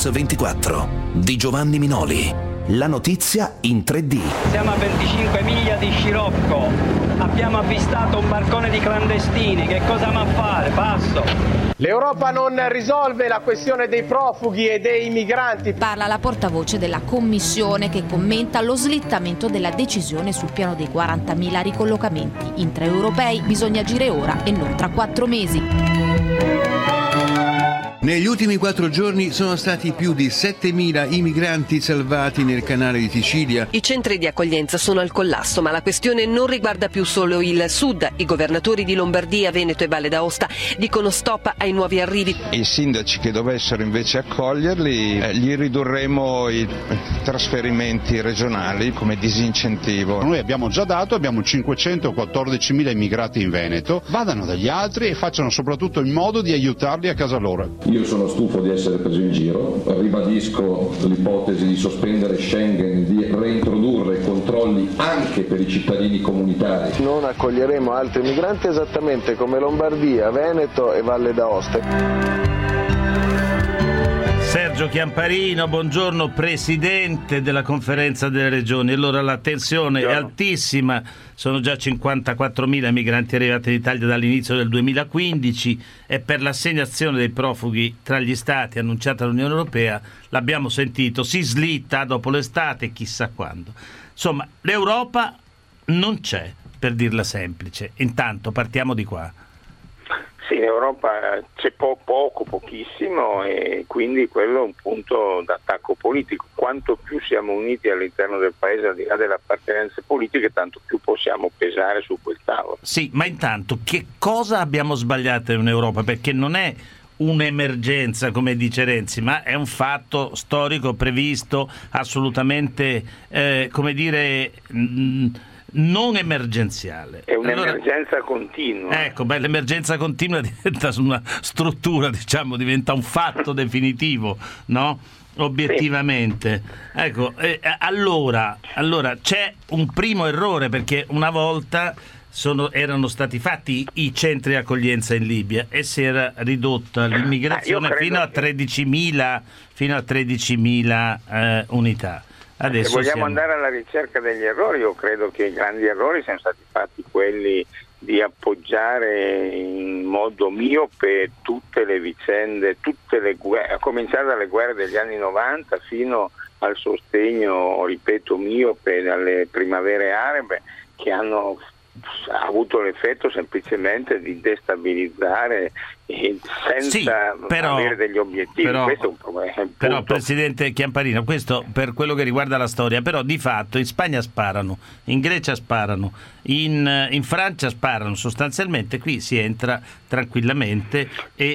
News 24 di Giovanni Minoli. La notizia in 3D. Siamo a 25 miglia di Scirocco. Abbiamo avvistato un barcone di clandestini. Che cosa va a fare? Passo. L'Europa non risolve la questione dei profughi e dei migranti. Parla la portavoce della Commissione che commenta lo slittamento della decisione sul piano dei 40.000 ricollocamenti. In 3 europei bisogna agire ora e non tra 4 mesi. Negli ultimi 4 giorni sono stati più di 7.000 i migranti salvati nel canale di Sicilia. I centri di accoglienza sono al collasso, ma la questione non riguarda più solo il sud. I governatori di Lombardia, Veneto e Valle d'Aosta dicono stop ai nuovi arrivi. I sindaci che dovessero invece accoglierli, gli ridurremo i trasferimenti regionali come disincentivo. Noi abbiamo 514.000 immigrati in Veneto, vadano dagli altri e facciano soprattutto in modo di aiutarli a casa loro. Io sono stufo di essere preso in giro, ribadisco l'ipotesi di sospendere Schengen, di reintrodurre controlli anche per i cittadini comunitari. Non accoglieremo altri migranti esattamente come Lombardia, Veneto e Valle d'Aosta. Sergio Chiamparino, buongiorno, presidente della Conferenza delle Regioni. Allora la tensione è altissima, sono già 54.000 migranti arrivati in Italia dall'inizio del 2015 e per l'assegnazione dei profughi tra gli Stati annunciata dall'Unione Europea, l'abbiamo sentito, si slitta dopo l'estate, chissà quando. Insomma, l'Europa non c'è, per dirla semplice. Intanto partiamo di qua. Sì, in Europa c'è pochissimo e quindi quello è un punto d'attacco politico. Quanto più siamo uniti all'interno del Paese, al di là delle appartenenze politiche, tanto più possiamo pesare su quel tavolo. Sì, ma intanto che cosa abbiamo sbagliato in Europa? Perché non è un'emergenza, come dice Renzi, ma è un fatto storico previsto, assolutamente, non emergenziale. È un'emergenza continua. Ecco, l'emergenza continua diventa una struttura, diventa un fatto definitivo, no? Obiettivamente. Sì. Ecco, allora c'è un primo errore, perché una volta erano stati fatti i centri di accoglienza in Libia e si era ridotta l'immigrazione fino a 13.000 unità. Se vogliamo andare alla ricerca degli errori, io credo che i grandi errori siano stati fatti quelli di appoggiare in modo miope tutte le vicende, tutte le guerre, a cominciare dalle guerre degli anni 90 fino al sostegno, ripeto, miope dalle primavere arabe, che hanno avuto l'effetto semplicemente di destabilizzare senza avere degli obiettivi. Questo è un problema. Però, Presidente Chiamparino, questo per quello che riguarda la storia, però di fatto in Spagna sparano, in Grecia sparano, in Francia sparano, sostanzialmente qui si entra tranquillamente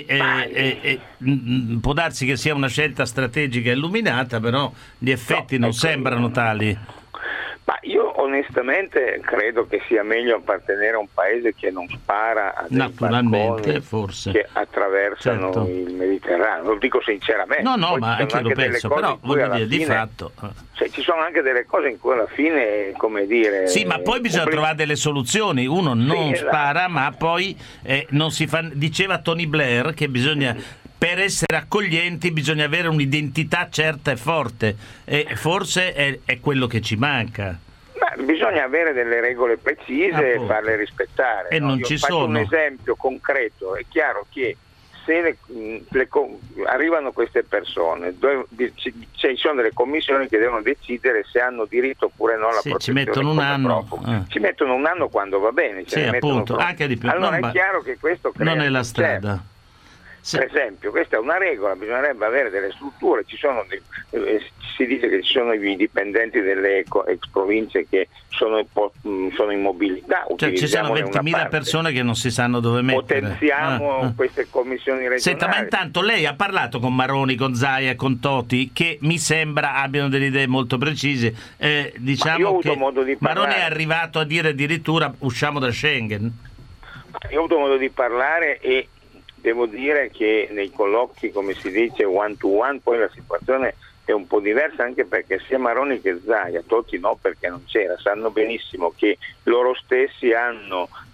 e può darsi che sia una scelta strategica illuminata, però gli effetti non sembrano tali. Ma io onestamente credo che sia meglio appartenere a un paese che non spara a dei barconi forse che attraversano il Mediterraneo. Lo dico sinceramente. No, ma anche lo penso, però voglio dire, di fatto ci sono anche delle cose in cui alla fine, come dire... Sì, ma poi bisogna trovare delle soluzioni. Uno non spara, ma poi non si fa... Diceva Tony Blair che bisogna... Per essere accoglienti bisogna avere un'identità certa e forte, e forse è quello che ci manca. Ma bisogna avere delle regole precise e farle rispettare. E non ci sono. Faccio un esempio concreto: è chiaro che se arrivano queste persone, ci sono delle commissioni che devono decidere se hanno diritto oppure no alla protezione. Ci mettono un anno. Ci mettono un anno quando va bene. Appunto, anche di più. Allora è chiaro che questo non è la strada. Per esempio, questa è una regola, bisognerebbe avere delle strutture, si dice che ci sono i dipendenti delle ex province che sono in mobilità. Cioè, ci sono 20.000 persone che non si sanno dove mettere. Potenziamo queste commissioni regionali. Senta, ma intanto lei ha parlato con Maroni, con Zaia e con Toti, che mi sembra abbiano delle idee molto precise. Diciamo che Maroni è arrivato a dire addirittura usciamo da Schengen. Io ho avuto modo di parlare e devo dire che nei colloqui, come si dice, one to one, poi la situazione è un po' diversa, anche perché sia Maroni che Zaia, Totti no perché non c'era, sanno benissimo che loro stessi hanno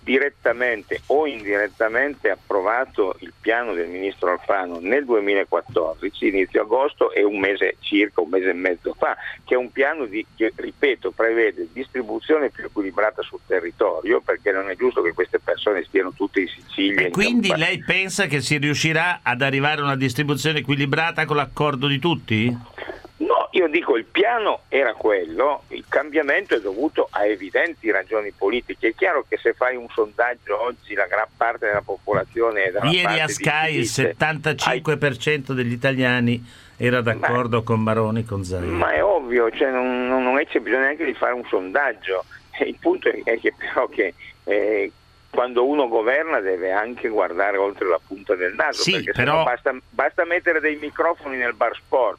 direttamente o indirettamente approvato il piano del ministro Alfano nel 2014, inizio agosto, e un mese e mezzo fa, che è un piano che, ripeto, prevede distribuzione più equilibrata sul territorio, perché non è giusto che queste persone stiano tutte in Sicilia. E quindi lei pensa che si riuscirà ad arrivare a una distribuzione equilibrata con l'accordo di tutti? No, io dico il piano era quello, il cambiamento è dovuto a evidenti ragioni politiche. È chiaro che se fai un sondaggio oggi la gran parte della popolazione è dalla ieri parte a Sky il 75% degli italiani era d'accordo con Maroni, con Zaia. Ma è ovvio, cioè non c'è bisogno neanche di fare un sondaggio. Il punto è che però quando uno governa deve anche guardare oltre la punta del naso, sì, perché però basta mettere dei microfoni nel bar sport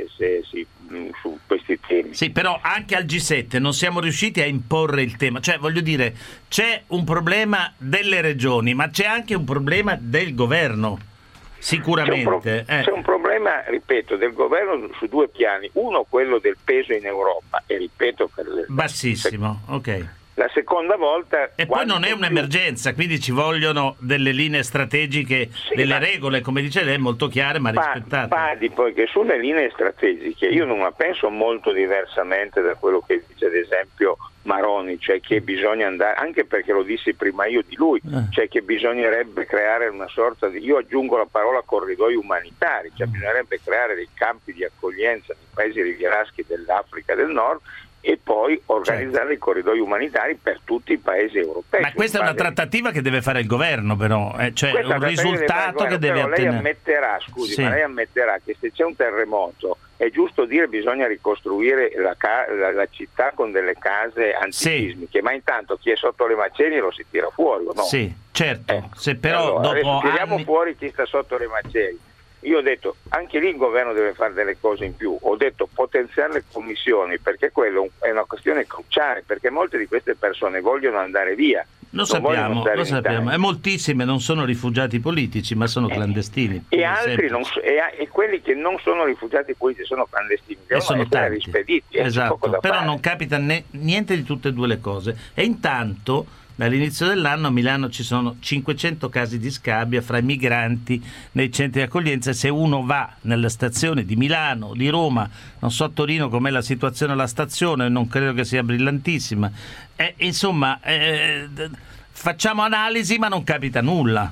su questi temi. Sì, però anche al G7 non siamo riusciti a imporre il tema, cioè voglio dire, c'è un problema delle regioni, ma c'è anche un problema del governo, sicuramente. C'è un problema, ripeto, del governo su due piani, uno quello del peso in Europa, e ripeto bassissimo, ok. La seconda volta... E poi non è un'emergenza, quindi ci vogliono delle linee strategiche, delle regole, come dice lei, molto chiare ma rispettate. Padi poi che sulle linee strategiche io non la penso molto diversamente da quello che dice ad esempio Maroni, cioè che bisogna andare, anche perché lo dissi prima io di lui, cioè che bisognerebbe creare una sorta di, io aggiungo la parola corridoi umanitari, cioè bisognerebbe creare dei campi di accoglienza nei paesi rivieraschi dell'Africa del Nord e poi organizzare i corridoi umanitari per tutti i paesi europei. Ma questa è una trattativa che deve fare il governo, però, cioè un risultato che deve ottenere. Lei ammetterà, ma lei ammetterà che se c'è un terremoto è giusto dire bisogna ricostruire la città con delle case antisismiche, ma intanto chi è sotto le macerie lo si tira fuori, o no? Sì, certo. Se però allora, dopo tiriamo fuori chi sta sotto le macerie. Io ho detto, anche lì il governo deve fare delle cose in più, ho detto potenziare le commissioni, perché quello è una questione cruciale, perché molte di queste persone vogliono andare via. Lo sappiamo, e moltissime non sono rifugiati politici, ma sono clandestini. E altri e quelli che non sono rifugiati politici sono clandestini, devono essere rispediti. Esatto, però non capita niente di tutte e due le cose. E intanto dall'inizio dell'anno a Milano ci sono 500 casi di scabbia fra i migranti nei centri di accoglienza. Se uno va nella stazione di Milano, di Roma, non so a Torino com'è la situazione alla stazione, non credo che sia brillantissima, insomma facciamo analisi ma non capita nulla.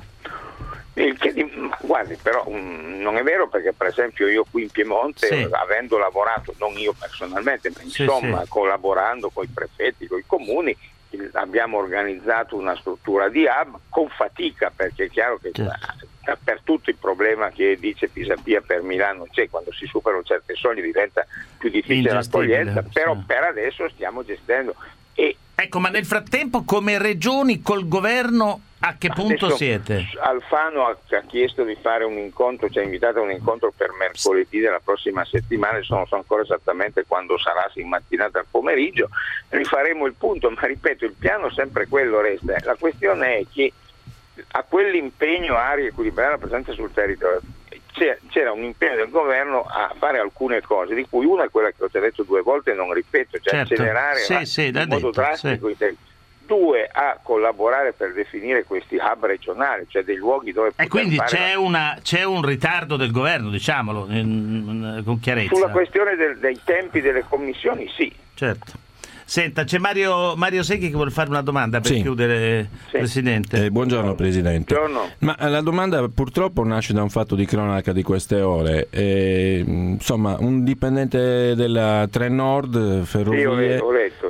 Guardi, però non è vero, perché per esempio io qui in Piemonte, avendo lavorato, non io personalmente, ma insomma collaborando con i prefetti, con i comuni, abbiamo organizzato una struttura di hub con fatica, perché è chiaro che per tutto il problema che dice Pisapia per Milano c'è, quando si superano certe soglie diventa più difficile l'accoglienza, però per adesso stiamo gestendo. Ecco, ma nel frattempo come regioni col governo a che punto siete? Alfano ha chiesto di fare un incontro, ci ha invitato a un incontro per mercoledì della prossima settimana, non so ancora esattamente quando sarà, se in mattinata al pomeriggio, rifaremo il punto, ma ripeto, il piano sempre quello resta. La questione è che a quell'impegno a riequilibrare la presenza sul territorio c'era un impegno del governo a fare alcune cose, di cui una è quella che ho già detto 2 volte e non ripeto, cioè accelerare in modo drastico i tempi. 2, a collaborare per definire questi hub regionali, cioè dei luoghi dove poter quindi c'è un ritardo del governo, diciamolo con chiarezza. Sulla questione dei tempi delle commissioni, sì. Certo. Senta, c'è Mario Secchi che vuole fare una domanda per chiudere, Presidente. Buongiorno Presidente. Buongiorno. Ma la domanda purtroppo nasce da un fatto di cronaca di queste ore. Insomma, un dipendente della Trenord Ferrovie, ho letto,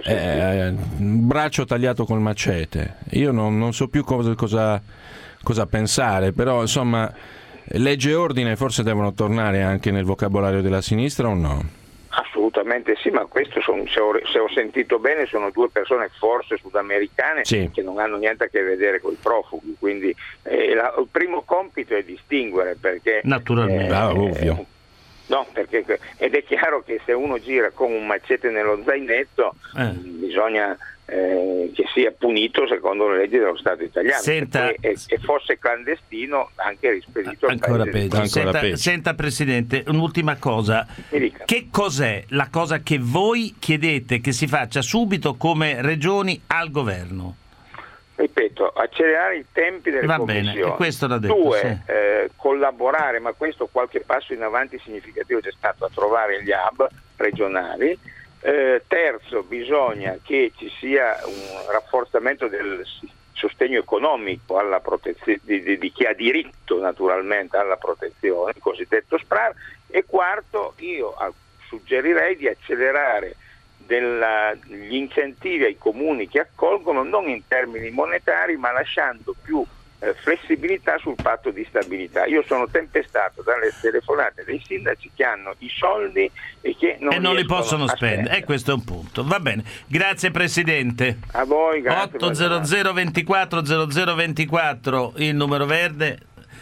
un braccio tagliato col macete. Io non so più cosa pensare, però insomma legge e ordine forse devono tornare anche nel vocabolario della sinistra o no? Assolutamente sì, ma questo se ho sentito bene sono 2 persone forse sudamericane che non hanno niente a che vedere con i profughi, quindi il primo compito è distinguere, perché naturalmente ovvio. No, perché ed è chiaro che se uno gira con un macete nello zainetto bisogna che sia punito secondo le leggi dello Stato italiano. Senta, e fosse clandestino anche rispedito ancora peggio. Senta Presidente, un'ultima cosa. Che cos'è la cosa che voi chiedete che si faccia subito come regioni al governo? ripeto, accelerare i tempi delle commissioni. Va bene, questo l'ha detto. 2, collaborare, ma questo qualche passo in avanti significativo c'è stato, a trovare gli hub regionali. Terzo, bisogna che ci sia un rafforzamento del sostegno economico alla protezione di chi ha diritto naturalmente alla protezione, il cosiddetto SPRAR. E quarto, io suggerirei di accelerare gli incentivi ai comuni che accolgono, non in termini monetari, ma lasciando più flessibilità sul patto di stabilità. Io sono tempestato dalle telefonate dei sindaci che hanno i soldi e che non li possono spendere. E questo è un punto. Va bene, grazie Presidente. A voi, grazie. 800 24 0024 il numero verde,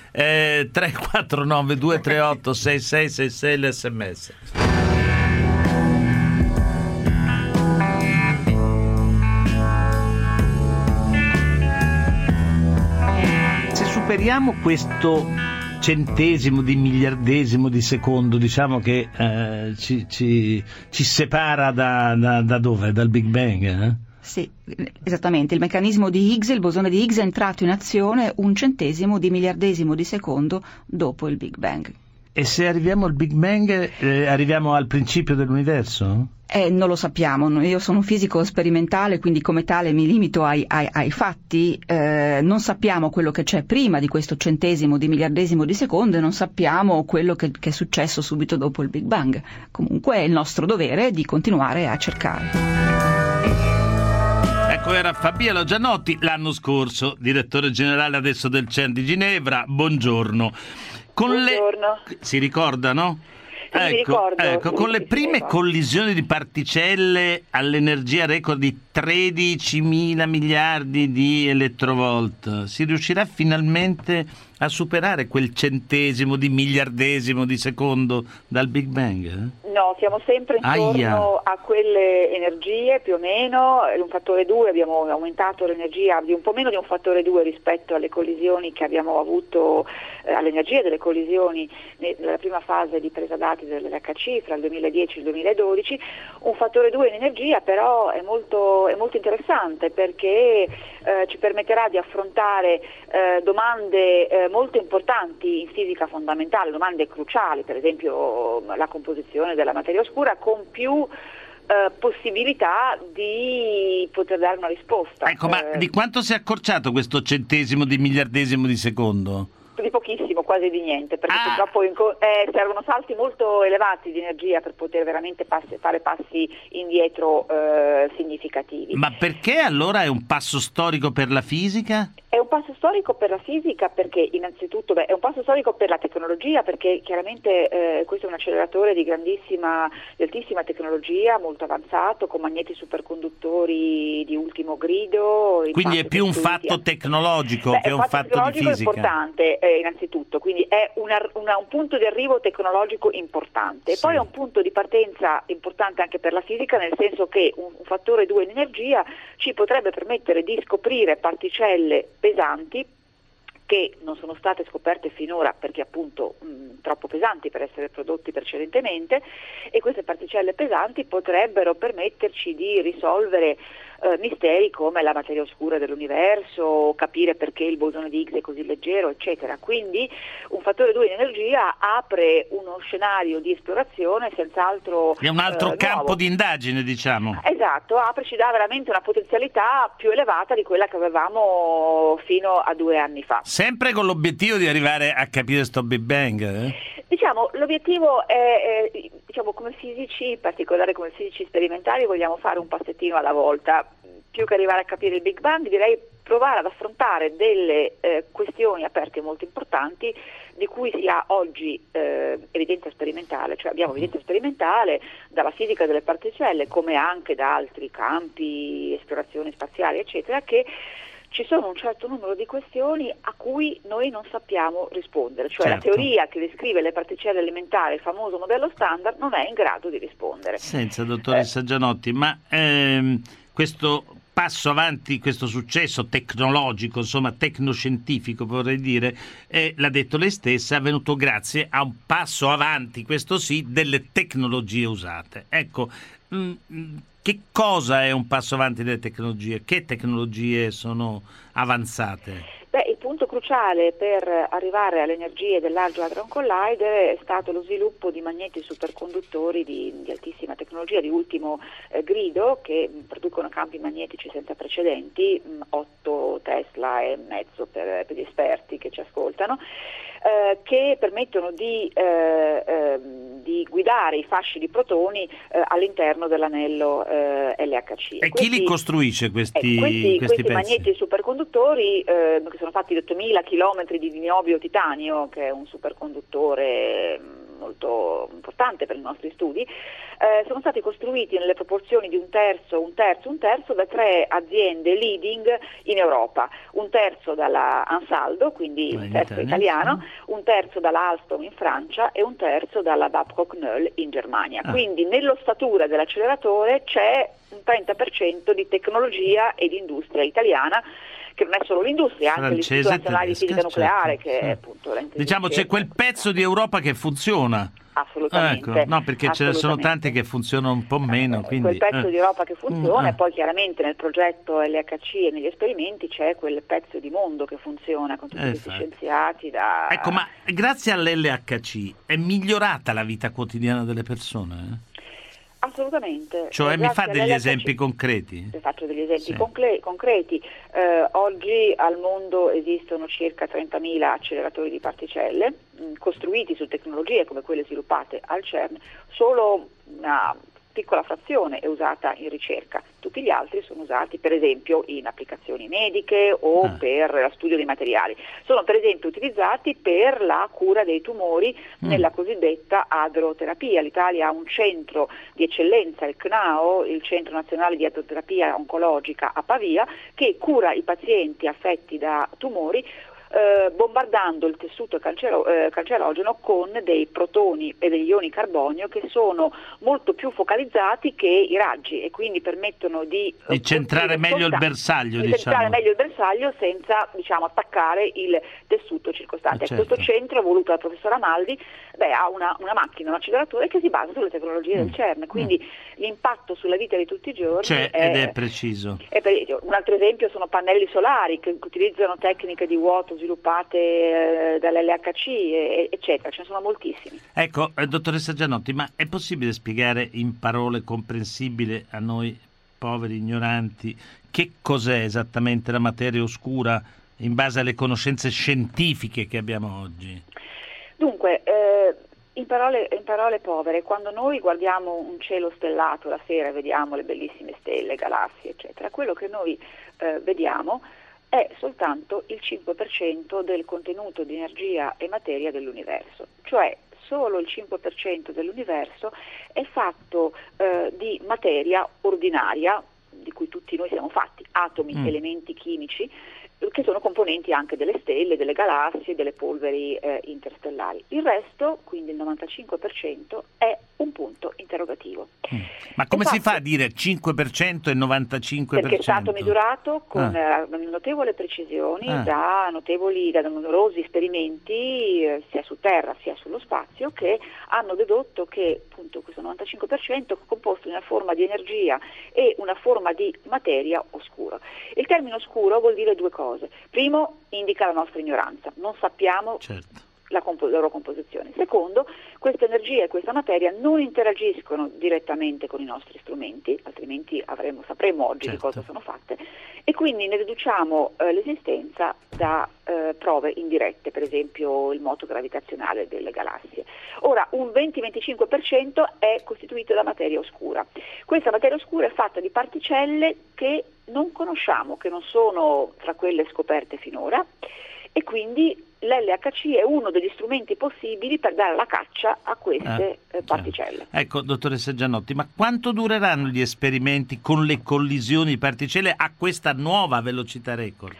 349 238 6666 l'SMS. Superiamo questo centesimo di miliardesimo di secondo, diciamo che ci separa da dove? Dal Big Bang? Sì, esattamente. Il meccanismo di Higgs, il bosone di Higgs, è entrato in azione 1/100 di miliardesimo di secondo dopo il Big Bang. E se arriviamo al Big Bang, arriviamo al principio dell'universo? Non lo sappiamo, io sono un fisico sperimentale, quindi come tale mi limito ai fatti. Non sappiamo quello che c'è prima di questo centesimo di miliardesimo di secondo e non sappiamo quello che è successo subito dopo il Big Bang. Comunque è il nostro dovere di continuare a cercare. Ecco, era Fabiano Gianotti l'anno scorso, direttore generale adesso del CERN di Ginevra. Buongiorno. Buongiorno. Si ricorda, no? Ecco, con le prime collisioni di particelle all'energia record di 13.000 miliardi di elettrovolt, si riuscirà finalmente a superare quel centesimo di miliardesimo di secondo dal Big Bang? No, siamo sempre intorno a quelle energie più o meno, un fattore 2, abbiamo aumentato l'energia di un po' meno di un fattore 2 rispetto alle collisioni che abbiamo avuto, all'energia delle collisioni nella prima fase di presa dati dell'HC fra il 2010 e il 2012. Un fattore 2 in energia però è molto interessante perché ci permetterà di affrontare domande molto importanti in fisica fondamentale, domande cruciali, per esempio la composizione della materia oscura, con più possibilità di poter dare una risposta. Ecco, ma di quanto si è accorciato questo centesimo di miliardesimo di secondo? Di pochissimo, quasi di niente, perché purtroppo servono salti molto elevati di energia per poter veramente fare passi indietro significativi. Ma perché allora è un passo storico per la fisica? È un passo storico per la fisica perché innanzitutto è un passo storico per la tecnologia, perché chiaramente questo è un acceleratore di altissima tecnologia, molto avanzato, con magneti superconduttori di ultimo grido. Quindi è più un fatto tecnologico che un fatto di fisica. È importante innanzitutto, quindi è un punto di arrivo tecnologico importante. Sì. Poi è un punto di partenza importante anche per la fisica, nel senso che un fattore 2 in energia ci potrebbe permettere di scoprire particelle pesanti che non sono state scoperte finora perché appunto troppo pesanti per essere prodotti precedentemente, e queste particelle pesanti potrebbero permetterci di risolvere misteri come la materia oscura dell'universo, capire perché il bosone di Higgs è così leggero, eccetera. Quindi un fattore 2 in energia apre uno scenario di esplorazione senz'altro è un altro campo di indagine, diciamo. Esatto, ci dà veramente una potenzialità più elevata di quella che avevamo fino a 2 anni fa. Sempre con l'obiettivo di arrivare a capire sto Big Bang? Diciamo, l'obiettivo è come fisici, in particolare come fisici sperimentali, vogliamo fare un passettino alla volta. Più che arrivare a capire il Big Bang, direi provare ad affrontare delle questioni aperte molto importanti di cui si ha oggi evidenza sperimentale, cioè abbiamo evidenza sperimentale dalla fisica delle particelle come anche da altri campi, esplorazioni spaziali, eccetera, che ci sono un certo numero di questioni a cui noi non sappiamo rispondere, cioè certo. La teoria che descrive le particelle elementari, il famoso modello standard, non è in grado di rispondere. Senza, dottoressa Gianotti, ma questo passo avanti, questo successo tecnologico, insomma tecnoscientifico vorrei dire, l'ha detto lei stessa, è avvenuto grazie a un passo avanti, questo sì, delle tecnologie usate. Ecco, Che cosa è un passo avanti delle tecnologie? Che tecnologie sono avanzate? Il punto cruciale per arrivare alle energie del Large Hadron Collider è stato lo sviluppo di magneti superconduttori di altissima tecnologia, di ultimo grido, che producono campi magnetici senza precedenti, 8 Tesla e mezzo per gli esperti che ci ascoltano, che permettono di guidare i fasci di protoni all'interno dell'anello LHC. E chi li costruisce questi pezzi? Magneti superconduttori che sono fatti di 8000 km di niobio titanio, che è un superconduttore molto importante per i nostri studi, sono stati costruiti nelle proporzioni di un terzo da 3 aziende leading in Europa, un terzo dalla Ansaldo, quindi un terzo italiano, un terzo dalla Alstom in Francia e un terzo dalla Babcock Knoll in Germania. Quindi nell'ossatura dell'acceleratore c'è un 30% di tecnologia e di industria italiana, che non è solo l'industria, anche l'Istituto Nazionale di Fisica Nucleare, che è appunto diciamo c'è quel pezzo di Europa che funziona. Assolutamente. Ecco, no, perché ce ne sono tanti che funzionano un po' meno. Quindi, quel pezzo di Europa che funziona e poi chiaramente nel progetto LHC e negli esperimenti c'è quel pezzo di mondo che funziona con tutti questi scienziati. Ecco, ma grazie all'LHC è migliorata la vita quotidiana delle persone? Assolutamente. Cioè mi fa degli esempi concreti? Faccio degli esempi concreti. Oggi al mondo esistono circa 30.000 acceleratori di particelle costruiti su tecnologie come quelle sviluppate al CERN. Solo una piccola frazione è usata in ricerca, tutti gli altri sono usati per esempio in applicazioni mediche o per lo studio dei materiali. Sono per esempio utilizzati per la cura dei tumori nella cosiddetta adroterapia. L'Italia ha un centro di eccellenza, il CNAO, il Centro Nazionale di Adroterapia Oncologica a Pavia, che cura i pazienti affetti da tumori bombardando il tessuto cancerogeno con dei protoni e degli ioni carbonio che sono molto più focalizzati che i raggi e quindi permettono di centrare meglio il bersaglio, centrare meglio il bersaglio senza attaccare il tessuto circostante. Questo centro voluto dal professor Amaldi ha una macchina, un acceleratore che si basa sulle tecnologie del CERN, quindi l'impatto sulla vita di tutti i giorni è preciso. Un altro esempio sono pannelli solari che utilizzano tecniche di vuoto sviluppate dall'LHC, eccetera, ce ne sono moltissimi. Ecco, dottoressa Gianotti, ma è possibile spiegare in parole comprensibili a noi poveri ignoranti che cos'è esattamente la materia oscura in base alle conoscenze scientifiche che abbiamo oggi? Dunque, in parole povere, quando noi guardiamo un cielo stellato la sera e vediamo le bellissime stelle, galassie, eccetera, quello che noi vediamo è soltanto il 5% del contenuto di energia e materia dell'universo, cioè solo il 5% dell'universo è fatto di materia ordinaria, di cui tutti noi siamo fatti, atomi, elementi chimici, che sono componenti anche delle stelle, delle galassie, delle polveri interstellari. Il resto, quindi il 95%, è un punto interrogativo. Ma come si fa a dire 5% e 95%? Perché è stato misurato con notevole precisioni da numerosi esperimenti sia su Terra sia sullo spazio, che hanno dedotto che appunto questo 95% è composto di una forma di energia e una forma di materia oscuro. Il termine oscuro vuol dire due cose. Primo, indica la nostra ignoranza, non sappiamo la loro composizione. Secondo, questa energia e questa materia non interagiscono direttamente con i nostri strumenti, altrimenti sapremo oggi di cosa sono fatte, e quindi ne deduciamo l'esistenza da prove indirette, per esempio il moto gravitazionale delle galassie. Ora, un 20-25% è costituito da materia oscura. Questa materia oscura è fatta di particelle che non conosciamo, che non sono tra quelle scoperte finora, e quindi l'LHC è uno degli strumenti possibili per dare la caccia a queste particelle. Ecco, dottoressa Gianotti, ma quanto dureranno gli esperimenti con le collisioni di particelle a questa nuova velocità record?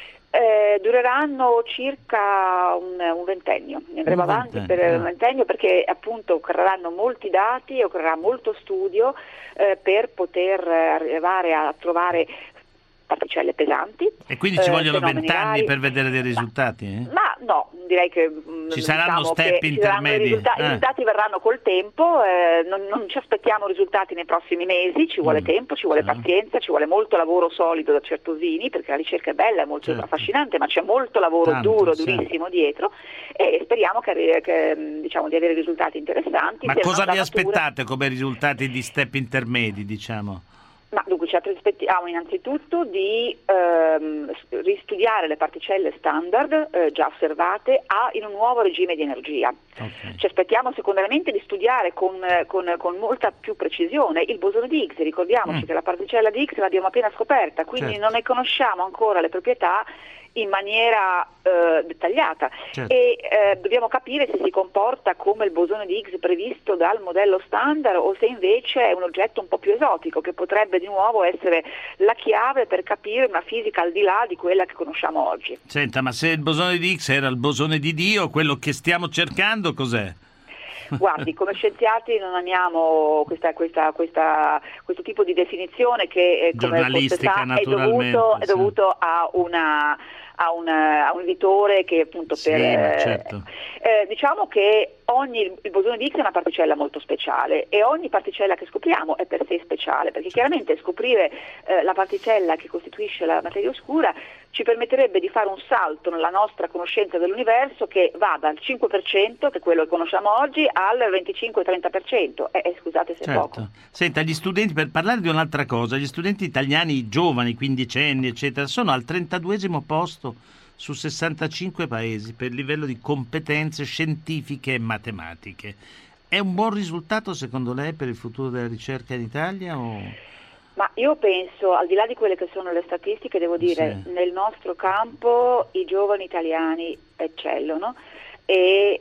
Dureranno circa un ventennio, ne andremo avanti per un ventennio, perché appunto occorreranno molti dati, occorrerà molto studio per poter arrivare a trovare particelle pesanti. E quindi ci vogliono 20 anni rari. per vedere dei risultati? Ma no, direi che ci saranno step intermedi. I risultati verranno col tempo, non ci aspettiamo risultati nei prossimi mesi, ci vuole tempo, ci vuole pazienza, ci vuole molto lavoro solido da Certosini, perché la ricerca è bella, è molto affascinante, ma c'è molto lavoro durissimo dietro, e speriamo diciamo, di avere risultati interessanti. Ma cosa vi aspettate come risultati di step intermedi, diciamo? Ma dunque ci aspettiamo innanzitutto di ristudiare le particelle standard già osservate in un nuovo regime di energia. Okay. Ci aspettiamo secondariamente di studiare con molta più precisione il bosone di Higgs. Ricordiamoci che la particella di Higgs l'abbiamo appena scoperta, quindi non ne conosciamo ancora le proprietà in maniera dettagliata, e dobbiamo capire se si comporta come il bosone di Higgs previsto dal modello standard o se invece è un oggetto un po' più esotico che potrebbe di nuovo essere la chiave per capire una fisica al di là di quella che conosciamo oggi. Senta, ma se il bosone di Higgs era il bosone di Dio, quello che stiamo cercando cos'è? Guardi, come scienziati non amiamo questo tipo di definizione che, come forse sa, è dovuto a un editore che appunto diciamo che il bosone di Higgs è una particella molto speciale, e ogni particella che scopriamo è per sé speciale, perché chiaramente scoprire la particella che costituisce la materia oscura ci permetterebbe di fare un salto nella nostra conoscenza dell'universo che va dal 5%, che è quello che conosciamo oggi, al 25-30%. Scusate se è poco. Senta, gli studenti, per parlare di un'altra cosa, gli studenti italiani giovani, quindicenni, eccetera, sono al 32esimo posto su 65 paesi per livello di competenze scientifiche e matematiche. È un buon risultato secondo lei per il futuro della ricerca in Italia? Ma io penso, al di là di quelle che sono le statistiche, devo dire, nel nostro campo i giovani italiani eccellono, e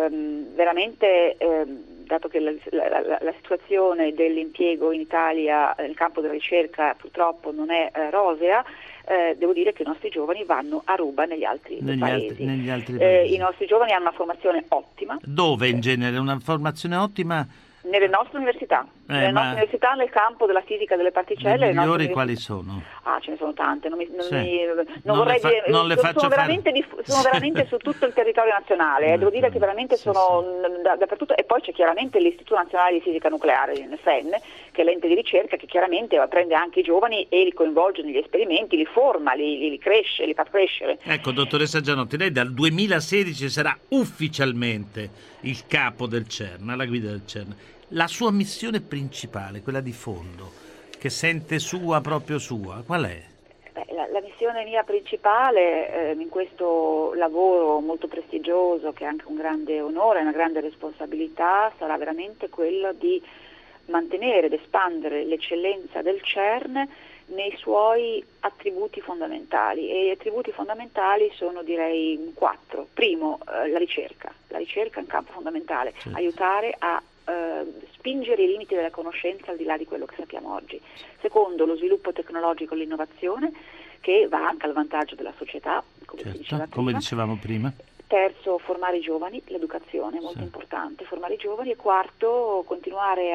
veramente, dato che la situazione dell'impiego in Italia nel campo della ricerca purtroppo non è rosea, devo dire che i nostri giovani vanno a ruba negli altri paesi. I nostri giovani hanno una formazione ottima. Dove in genere? Una formazione ottima? Nelle nostre università. Nelle nostre università, nel campo della fisica delle particelle. I migliori quali sono? Ce ne sono tante, non vorrei dire, sono veramente su tutto il territorio nazionale, devo dire che veramente sono dappertutto, e poi c'è chiaramente l'Istituto Nazionale di Fisica Nucleare, l'INFN, che è l'ente di ricerca che chiaramente prende anche i giovani e li coinvolge negli esperimenti, li forma, li cresce, li fa crescere. Ecco, dottoressa Gianotti, lei dal 2016 sarà ufficialmente il capo del CERN, alla guida del CERN. La sua missione principale, quella di fondo, che sente proprio sua, qual è? La missione mia principale in questo lavoro molto prestigioso, che è anche un grande onore, una grande responsabilità, sarà veramente quello di mantenere ed espandere l'eccellenza del CERN nei suoi attributi fondamentali, e gli attributi fondamentali sono, direi, 4. Primo, la ricerca è un campo fondamentale, aiutare a spingere i limiti della conoscenza al di là di quello che sappiamo oggi. Secondo, lo sviluppo tecnologico e l'innovazione, che va anche al vantaggio della società, come dicevamo prima. Terzo, formare i giovani, l'educazione è molto importante, formare i giovani. E quarto, continuare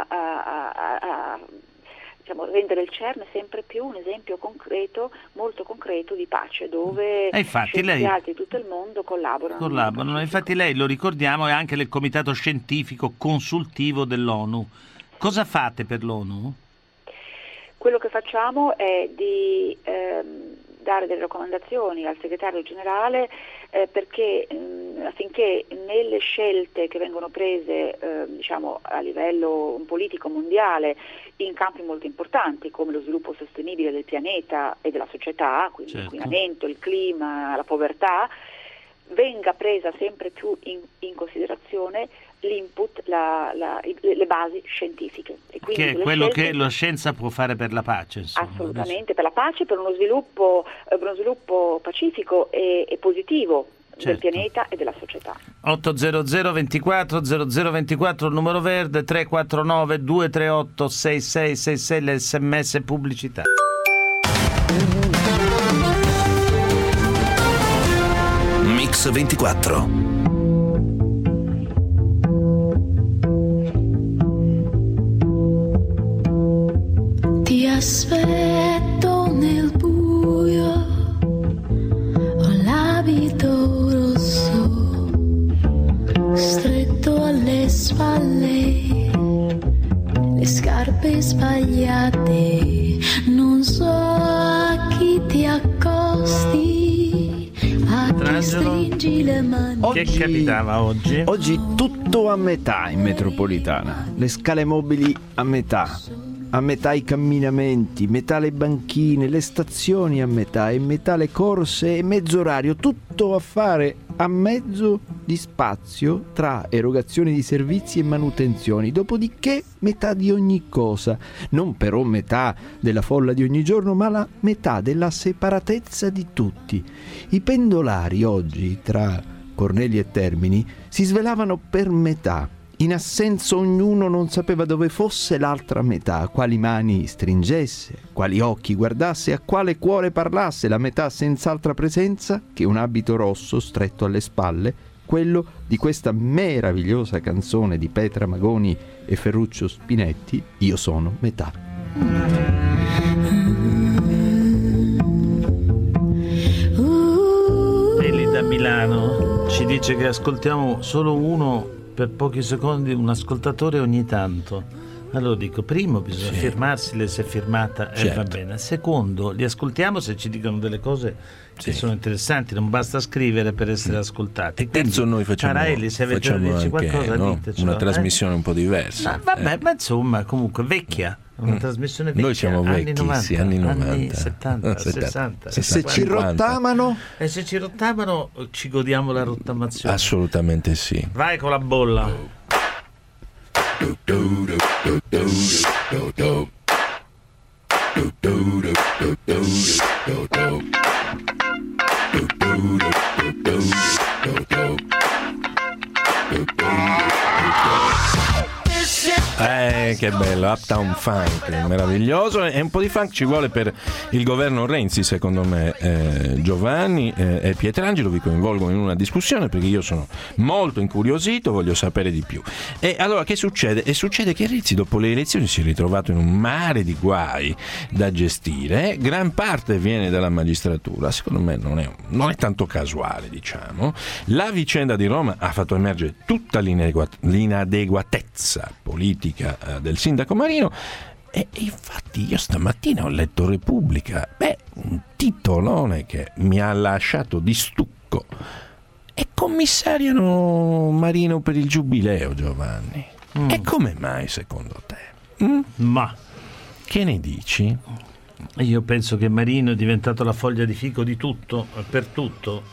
a rendere il CERN sempre più un esempio concreto, molto concreto, di pace, dove scienziati di tutto il mondo collaborano. Infatti lei, lo ricordiamo, è anche del Comitato Scientifico Consultivo dell'ONU. Cosa fate per l'ONU? Quello che facciamo è di dare delle raccomandazioni al segretario generale perché affinché nelle scelte che vengono prese a livello politico mondiale in campi molto importanti come lo sviluppo sostenibile del pianeta e della società, quindi l'inquinamento, il clima, la povertà, venga presa sempre più in considerazione l'input, le basi scientifiche. E quindi che è quello che la scienza può fare per la pace. Insomma. Assolutamente, per la pace, per uno sviluppo pacifico e positivo del pianeta e della società. 800 24 0024 il numero verde, 349 238 6666 l'SMS pubblicità. Mix 24. Ti aspetto nel buio le scarpe sbagliate, non so a chi ti accosti, a chi stringi le mani. Che capitava oggi? Oggi tutto a metà in metropolitana, le scale mobili a metà i camminamenti, metà le banchine, le stazioni a metà, e metà le corse e mezzo orario, tutto a fare a mezzo di spazio tra erogazioni di servizi e manutenzioni, dopodiché metà di ogni cosa, non però metà della folla di ogni giorno, ma la metà della separatezza di tutti. I pendolari oggi tra Cornelli e Termini si svelavano per metà. In assenso ognuno non sapeva dove fosse l'altra metà, quali mani stringesse, quali occhi guardasse, a quale cuore parlasse, la metà senz'altra presenza che un abito rosso stretto alle spalle, quello di questa meravigliosa canzone di Petra Magoni e Ferruccio Spinetti, Io sono metà. Eli da Milano ci dice che ascoltiamo solo uno per pochi secondi, un ascoltatore ogni tanto. Allora dico, primo bisogna firmarsele se è firmata e va bene. Secondo, li ascoltiamo se ci dicono delle cose che sono interessanti, non basta scrivere per essere ascoltati. Terzo, noi facciamo, Caraelli, se avete da dirci qualcosa, ditecelo. Una trasmissione un po' diversa. Vabbè, ma insomma, comunque vecchia. Una trasmissione vecchia. Noi siamo vecchi, anni 90, anni 70, 60. E se ci rottamano? E se ci rottamano ci godiamo la rottamazione. Assolutamente sì. Vai con la bolla. Che bello, Uptown Funk, meraviglioso, e un po' di funk ci vuole per il governo Renzi, secondo me. Giovanni e Pietrangelo vi coinvolgono in una discussione perché io sono molto incuriosito, voglio sapere di più. E allora che succede? E succede che Renzi dopo le elezioni si è ritrovato in un mare di guai da gestire, gran parte viene dalla magistratura, secondo me non è tanto casuale, diciamo. La vicenda di Roma ha fatto emergere tutta l'inadeguatezza politica del sindaco Marino, e infatti io stamattina ho letto Repubblica, un titolone che mi ha lasciato di stucco. E commissariano Marino per il giubileo, Giovanni. E come mai secondo te? Ma che ne dici? Io penso che Marino è diventato la foglia di fico di tutto, per tutto,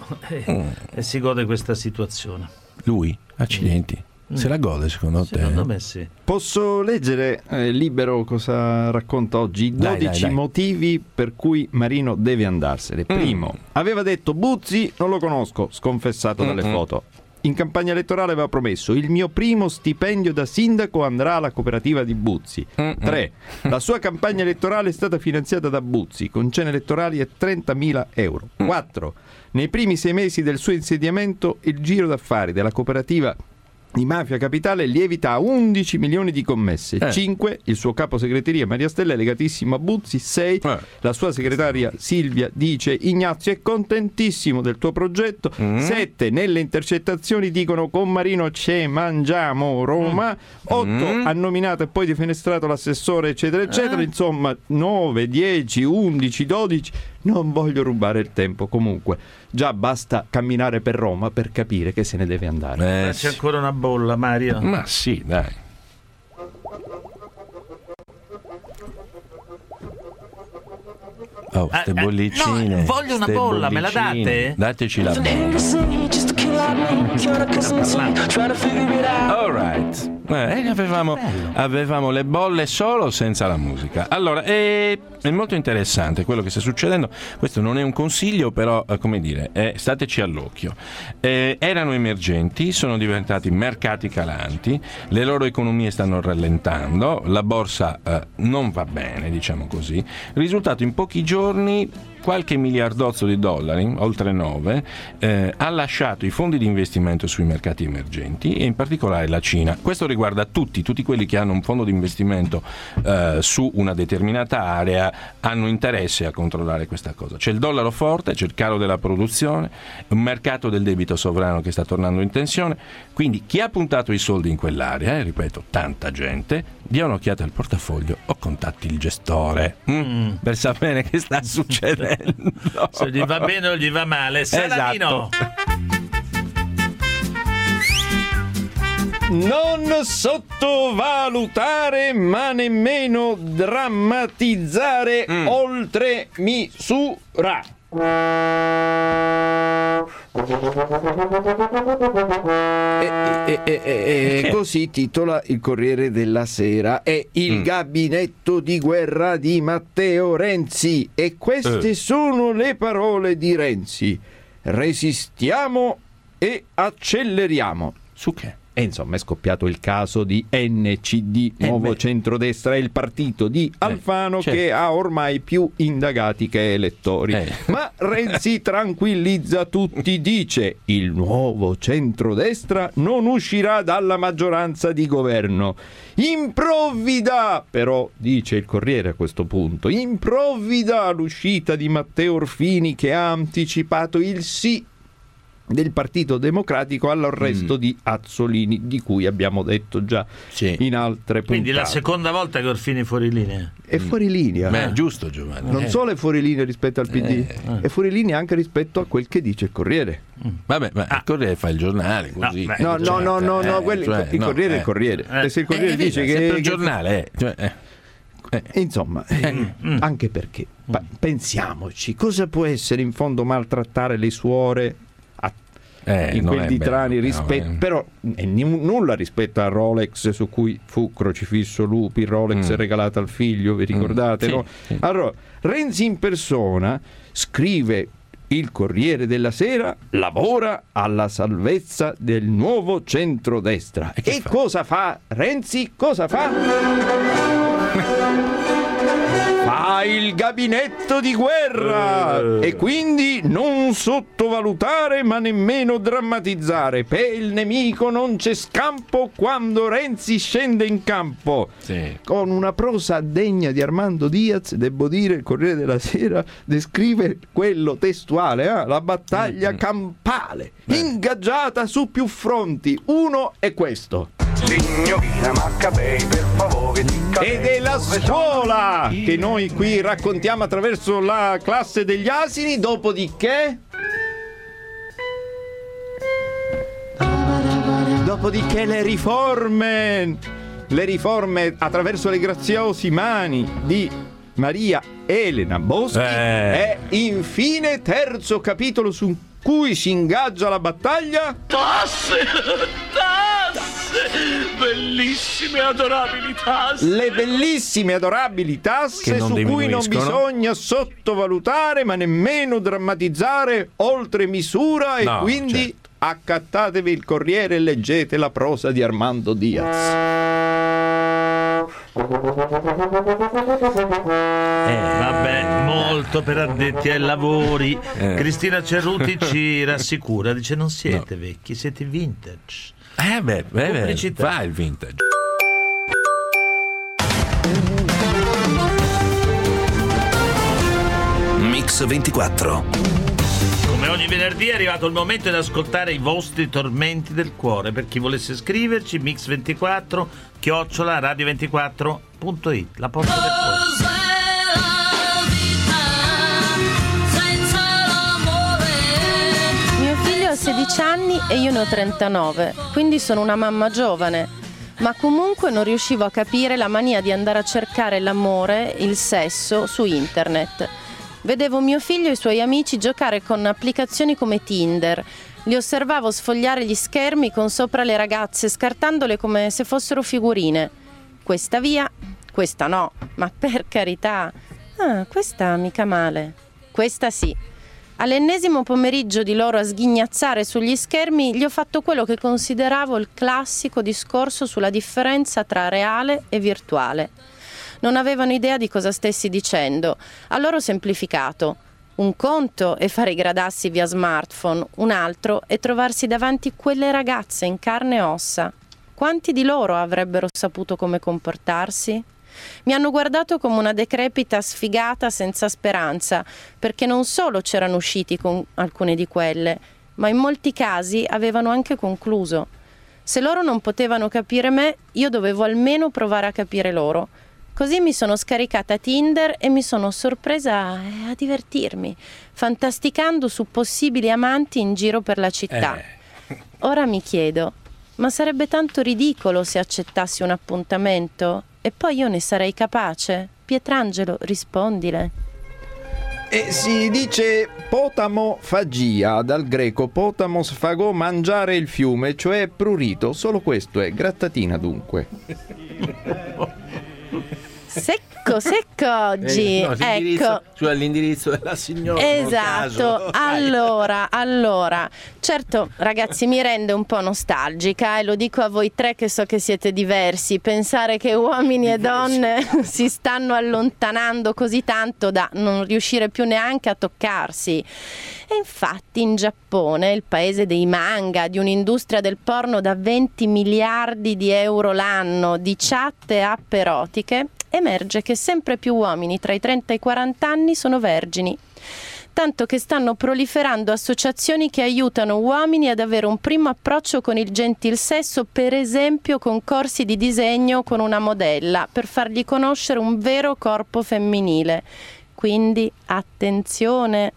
e si gode questa situazione. Lui? Accidenti. Se la gode secondo te? Secondo me sì. Posso leggere libero cosa racconta oggi? 12 motivi per cui Marino deve andarsene. Primo, aveva detto Buzzi non lo conosco, sconfessato dalle foto. In campagna elettorale aveva promesso il mio primo stipendio da sindaco andrà alla cooperativa di Buzzi. 3. La sua campagna elettorale è stata finanziata da Buzzi con cene elettorali e 30.000 euro. 4. Nei primi 6 mesi del suo insediamento il giro d'affari della cooperativa di Mafia Capitale lievita a 11 milioni di commesse. 5. Il suo capo segreteria Maria Stella è legatissimo a Buzzi. 6. La sua segretaria Silvia dice Ignazio è contentissimo del tuo progetto. 7. Nelle intercettazioni dicono con Marino c'è mangiamo Roma. 8. Ha nominato e poi defenestrato l'assessore eccetera eccetera. Insomma 9, 10, 11, 12. Non voglio rubare il tempo, comunque già basta camminare per Roma per capire che se ne deve andare. C'è ancora una bolla, Mario? Ma sì, dai. Oh, ste bollicine. No, voglio una bolla, me la date? Dateci la bolla. All right. Avevamo le bolle solo senza la musica. Allora, è molto interessante quello che sta succedendo. Questo non è un consiglio, però, come dire, stateci all'occhio. Erano emergenti, sono diventati mercati calanti, le loro economie stanno rallentando, la borsa non va bene, diciamo così. Risultato, in pochi giorni qualche miliardozzo di dollari, oltre 9, ha lasciato i fondi di investimento sui mercati emergenti e in particolare la Cina. Questo riguarda riguarda tutti quelli che hanno un fondo di investimento su una determinata area, hanno interesse a controllare questa cosa. C'è il dollaro forte, c'è il calo della produzione, un mercato del debito sovrano che sta tornando in tensione, quindi chi ha puntato i soldi in quell'area, ripeto, tanta gente, dia un'occhiata al portafoglio o contatti il gestore per sapere che sta succedendo. Se gli va bene o gli va male. Salamino! Esatto. Non sottovalutare ma nemmeno drammatizzare oltre misura. Così titola il Corriere della Sera. È il gabinetto di guerra di Matteo Renzi e queste sono le parole di Renzi: resistiamo e acceleriamo. Su che? E insomma è scoppiato il caso di NCD, Nuovo Centrodestra, il partito di Alfano che ha ormai più indagati che elettori. Ma Renzi tranquillizza tutti, dice: il Nuovo Centrodestra non uscirà dalla maggioranza di governo. Improvvida, però, dice il Corriere a questo punto, improvvida l'uscita di Matteo Orfini, che ha anticipato il sì del Partito Democratico all'arresto di Azzolini, di cui abbiamo detto già in altre puntate. Quindi la seconda volta che Orfini è fuori linea. È fuori linea. Beh, giusto, Giovanni. Non solo è fuori linea rispetto al PD, è fuori linea anche rispetto a quel che dice il Corriere. Vabbè, ma il Corriere fa il giornale così. Il Corriere è il Corriere. E se il Corriere dice che il giornale insomma, anche perché pensiamoci, cosa può essere in fondo maltrattare le suore in quel di Trani, però nulla rispetto a Rolex su cui fu crocifisso Lupi, Rolex regalata al figlio, vi ricordate? Sì, no? sì. Allora, Renzi in persona, scrive il Corriere della Sera, lavora alla salvezza del Nuovo Centrodestra. E cosa fa Renzi? Cosa fa? Fa il gabinetto di guerra e quindi non sottovalutare ma nemmeno drammatizzare. Per il nemico non c'è scampo quando Renzi scende in campo. Con una prosa degna di Armando Diaz, devo dire, il Corriere della Sera descrive quello testuale, la battaglia campale, ingaggiata su più fronti. Uno è questo. Signorina Maccabei, per favore, ed è la scuola che noi qui raccontiamo attraverso la classe degli asini. Dopodiché le riforme attraverso le graziose mani di Maria Elena Boschi e infine terzo capitolo su cui si ingaggia la battaglia. Tasse! Bellissime, adorabili tasse! Le bellissime, adorabili tasse su cui non bisogna sottovalutare ma nemmeno drammatizzare oltre misura, e quindi accattatevi il Corriere e leggete la prosa di Armando Diaz. Vabbè, molto per addetti ai lavori. Cristina Cerruti ci rassicura, dice: non siete vecchi, siete vintage. Fa il vintage. Mix 24. Come ogni venerdì è arrivato il momento di ascoltare i vostri tormenti del cuore. Per chi volesse scriverci, mix24@radio24.it, la porta del cuore. Mio figlio ha 16 anni e io ne ho 39, quindi sono una mamma giovane, ma comunque non riuscivo a capire la mania di andare a cercare l'amore, il sesso su internet. Vedevo mio figlio e i suoi amici giocare con applicazioni come Tinder. Li osservavo sfogliare gli schermi con sopra le ragazze, scartandole come se fossero figurine. Questa via, questa no, ma per carità. Questa mica male. Questa sì. All'ennesimo pomeriggio di loro a sghignazzare sugli schermi, gli ho fatto quello che consideravo il classico discorso sulla differenza tra reale e virtuale. Non avevano idea di cosa stessi dicendo. Allora ho semplificato. Un conto è fare i gradassi via smartphone, un altro è trovarsi davanti quelle ragazze in carne e ossa. quanti di loro avrebbero saputo come comportarsi? Mi hanno guardato come una decrepita sfigata senza speranza, perché non solo c'erano usciti con alcune di quelle, ma in molti casi avevano anche concluso. Se loro non potevano capire me, io dovevo almeno provare a capire loro. Così mi sono scaricata Tinder e mi sono sorpresa a divertirmi, fantasticando su possibili amanti in giro per la città. Ora mi chiedo, ma sarebbe tanto ridicolo se accettassi un appuntamento? E poi io ne sarei capace? Pietrangelo, rispondile. E si dice potamofagia, dal greco potamos fago, mangiare il fiume, cioè prurito. Solo questo è, grattatina dunque. Secco oggi, ecco. Cioè all'indirizzo della signora. Esatto, allora, certo ragazzi, mi rende un po' nostalgica e lo dico a voi tre che so che siete diversi, pensare che uomini e donne si stanno allontanando così tanto da non riuscire più neanche a toccarsi. E infatti in Giappone, il paese dei manga, di un'industria del porno da 20 miliardi di euro l'anno, di chat e app erotiche, emerge che sempre più uomini tra i 30 e i 40 anni sono vergini, tanto che stanno proliferando associazioni che aiutano uomini ad avere un primo approccio con il gentil sesso, per esempio con corsi di disegno con una modella, per fargli conoscere un vero corpo femminile. Quindi attenzione!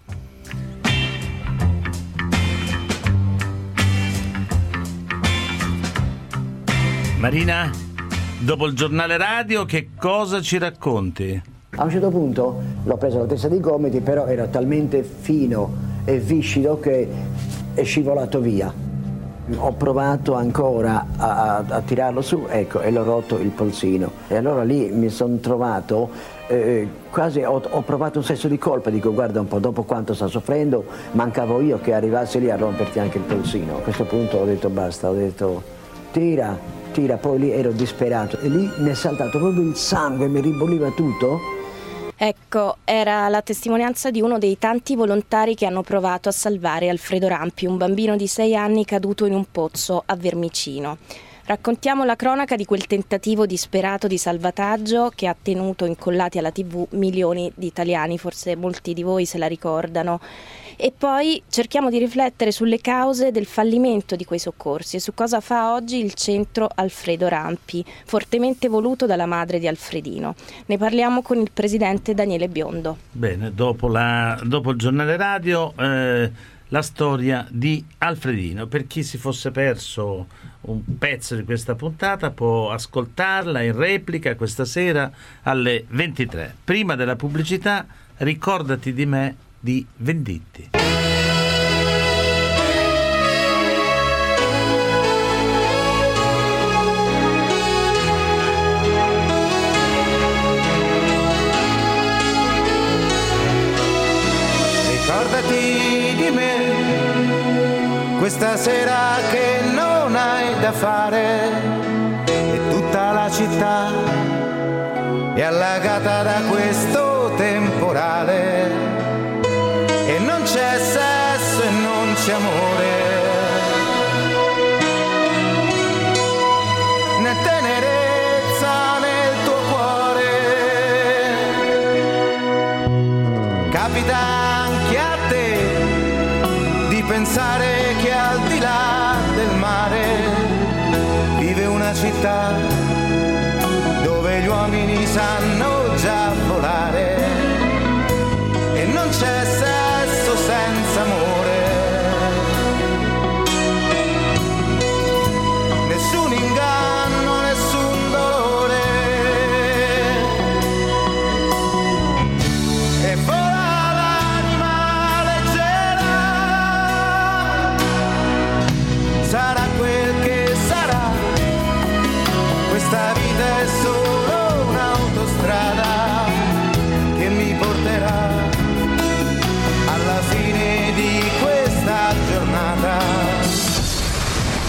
Marina, dopo il giornale radio che cosa ci racconti? A un certo punto l'ho preso alla testa dei gomiti, però era talmente fino e viscido che è scivolato via. Ho provato ancora a tirarlo su, ecco, e l'ho rotto il polsino. E allora lì mi sono trovato, quasi ho provato un senso di colpa, dico guarda un po', dopo quanto sta soffrendo, mancavo io che arrivassi lì a romperti anche il polsino. A questo punto ho detto basta, ho detto tira, poi lì ero disperato e lì mi è saltato proprio il sangue, mi ribolliva tutto. Ecco, era la testimonianza di uno dei tanti volontari che hanno provato a salvare Alfredo Rampi, un bambino di 6 anni caduto in un pozzo a Vermicino. Raccontiamo la cronaca di quel tentativo disperato di salvataggio che ha tenuto incollati alla TV milioni di italiani, forse molti di voi se la ricordano. E poi cerchiamo di riflettere sulle cause del fallimento di quei soccorsi e su cosa fa oggi il centro Alfredo Rampi, fortemente voluto dalla madre di Alfredino. Ne parliamo con il presidente Daniele Biondo. Bene, dopo il giornale radio la storia di Alfredino. Per chi si fosse perso un pezzo di questa puntata può ascoltarla in replica questa sera alle 23. Prima della pubblicità, ricordati di me di Venditti. Ricordati di me questa sera che non hai da fare e tutta la città è allagata da questo temporale. E non c'è sesso e non c'è amore, né tenerezza nel tuo cuore. Capita anche a te di pensare che al di là del mare vive una città dove gli uomini sanno già volare e non c'è sesso senza amore, nessun inganno, nessun dolore, e vola l'anima leggera, sarà quel che sarà, questa vita è solo un'autostrada che mi porterà